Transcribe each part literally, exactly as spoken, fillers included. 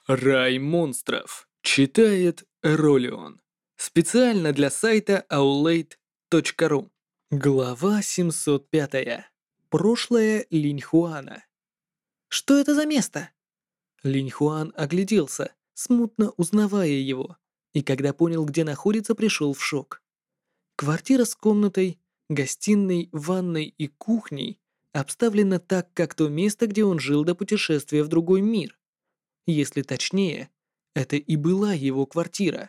Рай монстров. Читает Ролион. Специально для сайта аулейт точка ру. Глава семьсот пять. Прошлое Линьхуана. «Что это за место?» Линьхуан огляделся, смутно узнавая его, и когда понял, где находится, пришел в шок. Квартира с комнатой, гостиной, ванной и кухней обставлена так, как то место, где он жил до путешествия в другой мир. Если точнее, это и была его квартира.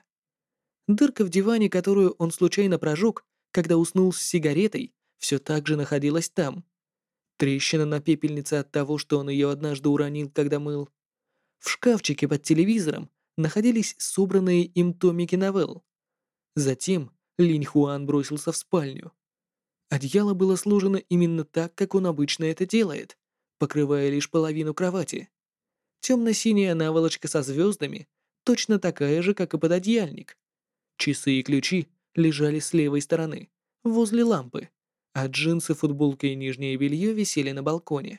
Дырка в диване, которую он случайно прожег, когда уснул с сигаретой, все так же находилась там. Трещина на пепельнице от того, что он ее однажды уронил, когда мыл. В шкафчике под телевизором находились собранные им томики новелл. Затем Линь Хуан бросился в спальню. Одеяло было сложено именно так, как он обычно это делает, покрывая лишь половину кровати. Темно-синяя наволочка со звездами, точно такая же, как и пододеяльник. Часы и ключи лежали с левой стороны, возле лампы, а джинсы, футболка и нижнее белье висели на балконе.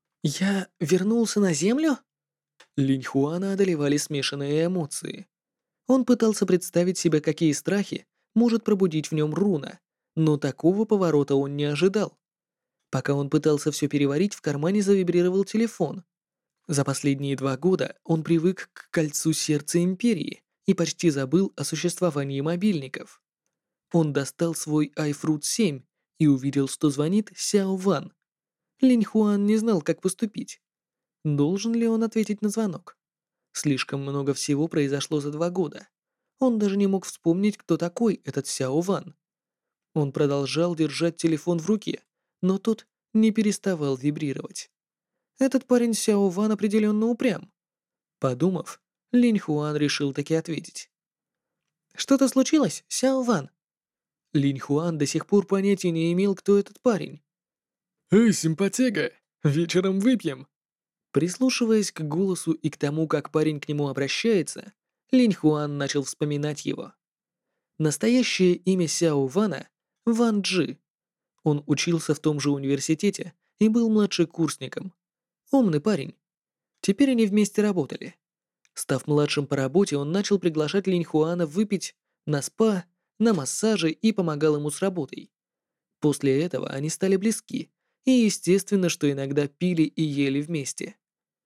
«Я вернулся на землю?» Линь Хуана одолевали смешанные эмоции. Он пытался представить себе, какие страхи может пробудить в нем руна, но такого поворота он не ожидал. Пока он пытался все переварить, в кармане завибрировал телефон. За последние два года он привык к кольцу сердца Империи и почти забыл о существовании мобильников. Он достал свой айфрут семь и увидел, что звонит Сяо Ван. Линь Хуан не знал, как поступить. Должен ли он ответить на звонок? Слишком много всего произошло за два года. Он даже не мог вспомнить, кто такой этот Сяо Ван. Он продолжал держать телефон в руке, но тот не переставал вибрировать. Этот парень Сяо Ван определенно упрям. Подумав, Линь Хуан решил таки ответить. «Что-то случилось, Сяо Ван?» Линь Хуан до сих пор понятия не имел, кто этот парень. «Эй, симпатяга, вечером выпьем!» Прислушиваясь к голосу и к тому, как парень к нему обращается, Линь Хуан начал вспоминать его. Настоящее имя Сяо Вана — Ван Джи. Он учился в том же университете и был младшекурсником. Умный парень. Теперь они вместе работали. Став младшим по работе, он начал приглашать Линь Хуана выпить на спа, на массажи и помогал ему с работой. После этого они стали близки, и естественно, что иногда пили и ели вместе.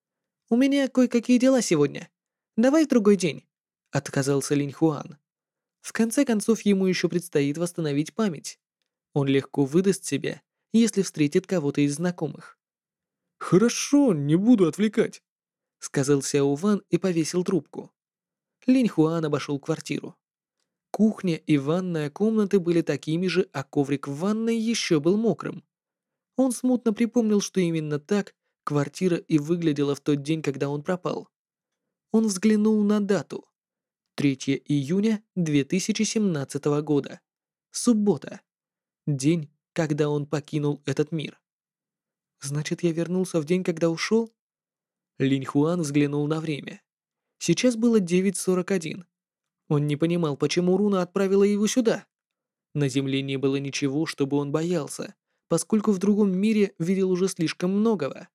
«У меня кое-какие дела сегодня. Давай в другой день», — отказался Линь Хуан. В конце концов, ему еще предстоит восстановить память. Он легко выдаст себя, если встретит кого-то из знакомых. «Хорошо, не буду отвлекать», — сказал Сяо Ван и повесил трубку. Линь Хуан обошел квартиру. Кухня и ванная комнаты были такими же, а коврик в ванной еще был мокрым. Он смутно припомнил, что именно так квартира и выглядела в тот день, когда он пропал. Он взглянул на дату. третьего июня две тысячи семнадцатого года. Суббота. День, когда он покинул этот мир. Значит, я вернулся в день, когда ушел? Линь Хуан взглянул на время. Сейчас было девять сорок один. Он не понимал, почему руна отправила его сюда. На Земле не было ничего, чтобы он боялся, поскольку в другом мире видел уже слишком многого.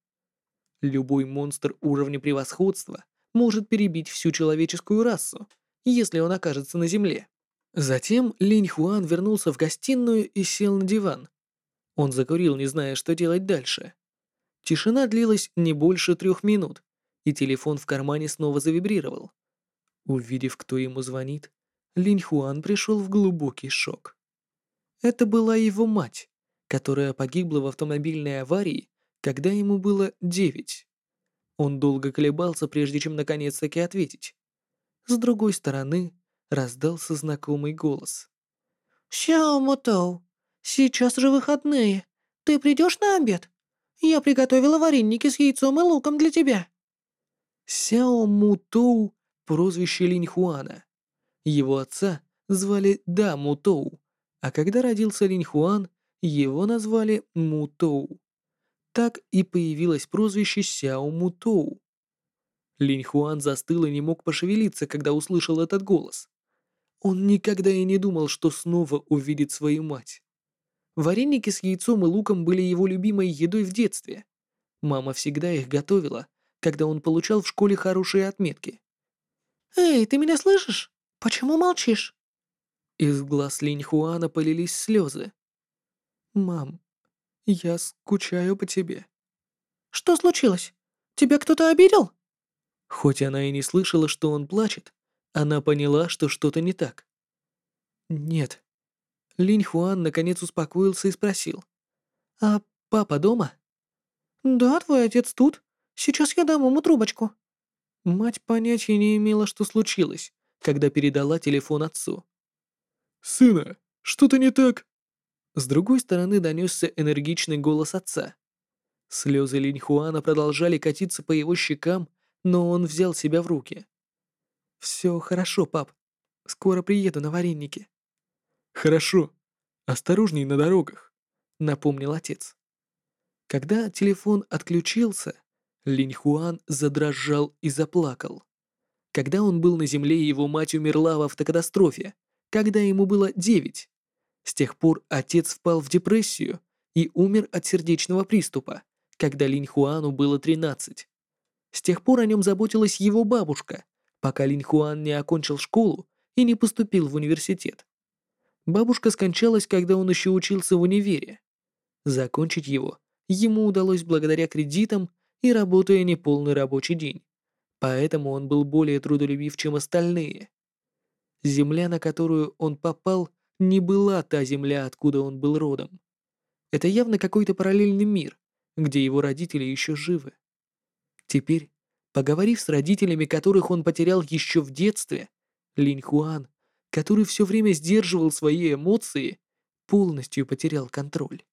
Любой монстр уровня превосходства может перебить всю человеческую расу, если он окажется на Земле. Затем Линь Хуан вернулся в гостиную и сел на диван. Он закурил, не зная, что делать дальше. Тишина длилась не больше трех минут, и телефон в кармане снова завибрировал. Увидев, кто ему звонит, Линь Хуан пришел в глубокий шок. Это была его мать, которая погибла в автомобильной аварии, когда ему было девять. Он долго колебался, прежде чем наконец-таки ответить. С другой стороны раздался знакомый голос. «Сяо Мотоу, сейчас же выходные. Ты придешь на обед? Я приготовила вареники с яйцом и луком для тебя». Сяо Мутоу — прозвище Линь Хуана. Его отца звали Да Мутоу, а когда родился Линь Хуан, его назвали Мутоу. Так и появилось прозвище Сяо Мутоу. Линь Хуан застыл и не мог пошевелиться, когда услышал этот голос. Он никогда и не думал, что снова увидит свою мать. Вареники с яйцом и луком были его любимой едой в детстве. Мама всегда их готовила, когда он получал в школе хорошие отметки. «Эй, ты меня слышишь? Почему молчишь?» Из глаз Линь Хуана полились слезы. «Мам, я скучаю по тебе». «Что случилось? Тебя кто-то обидел?» Хоть она и не слышала, что он плачет, она поняла, что что-то не так. «Нет». Линь Хуан наконец успокоился и спросил. «А папа дома?» «Да, твой отец тут. Сейчас я дам ему трубочку». Мать понятия не имела, что случилось, когда передала телефон отцу. «Сына, что-то не так?» С другой стороны донесся энергичный голос отца. Слезы Линь Хуана продолжали катиться по его щекам, но он взял себя в руки. «Все хорошо, пап. Скоро приеду на вареники». «Хорошо. Осторожней на дорогах», — напомнил отец. Когда телефон отключился, Линь Хуан задрожал и заплакал. Когда он был на земле, его мать умерла в автокатастрофе, когда ему было девять. С тех пор отец впал в депрессию и умер от сердечного приступа, когда Линь Хуану было тринадцать. С тех пор о нем заботилась его бабушка, пока Линь Хуан не окончил школу и не поступил в университет. Бабушка скончалась, когда он еще учился в универе. Закончить его ему удалось благодаря кредитам и работая неполный рабочий день, поэтому он был более трудолюбив, чем остальные. Земля, на которую он попал, не была та земля, откуда он был родом. Это явно какой-то параллельный мир, где его родители еще живы. Теперь, поговорив с родителями, которых он потерял еще в детстве, Линь Хуан, который все время сдерживал свои эмоции, полностью потерял контроль.